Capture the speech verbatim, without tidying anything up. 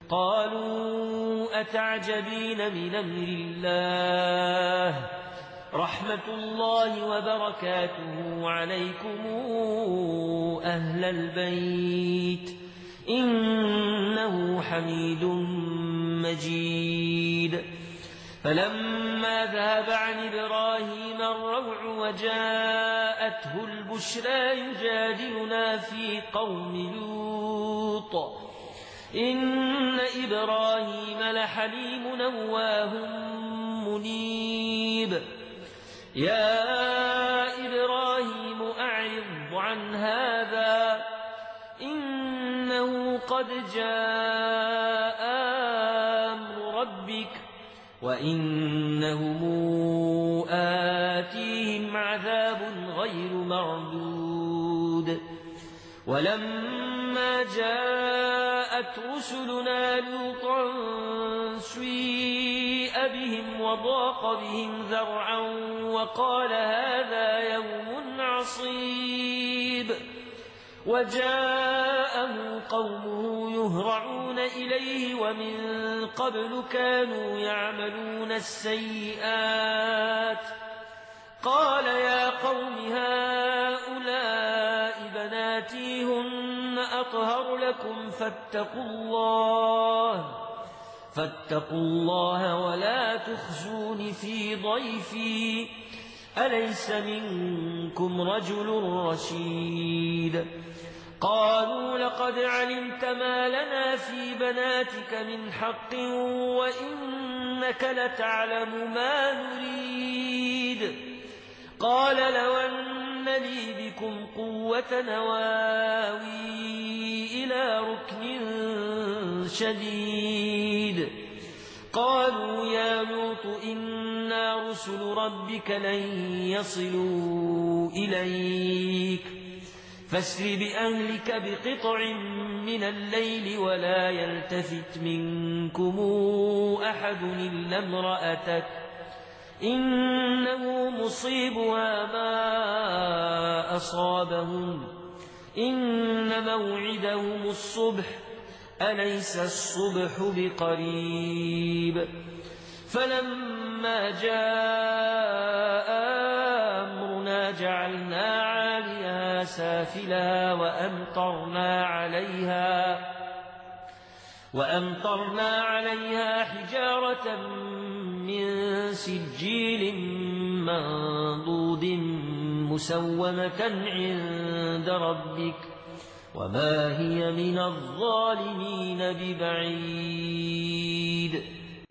قالوا أتعجبين من أمر الله رحمة الله وبركاته عليكم أهل البيت إنه حميد مجيد. فلما ذهب عن إبراهيم الروع وجاءته البشرى يجادلنا في قوم لوط إن إبراهيم لحليم نواه منيب. يا إبراهيم أعرض عن هذا إنه قد جاء أمر ربك وإنهم آتيهم عذاب غير مردود. ولما جاءت رسلنا لوطا سيء بهم وضاق بهم ذرعا وقال هذا يوم عصيب. وجاءه قومه يهرعون إليه ومن قبل كانوا يعملون السيئات. قال يا قوم هؤلاء بناتي هن أطهر لكم فاتقوا الله فاتقوا الله ولا تخزون في ضيفي أليس منكم رجل رشيد. قالوا لقد علمت ما لنا في بناتك من حق وإنك لتعلم ما نريد. قال لو أن لي بكم قوة نواوي إلى ركن شديد. قالوا يا لوط إنا رسل ربك لن يصلوا إليك فاسر بأهلك بقطع من الليل ولا يلتفت منكم أحد إلا امرأتك إنه مصيبها ما أصابهم إن موعدهم الصبح أليس الصبح بقريب. فلما جاء أمرنا جعلنا عاليها سافلها وأمطرنا عليها وأمطرنا عليها حجارة من سجيل منضود مسومة عند ربك وما هي من الظالمين ببعيد.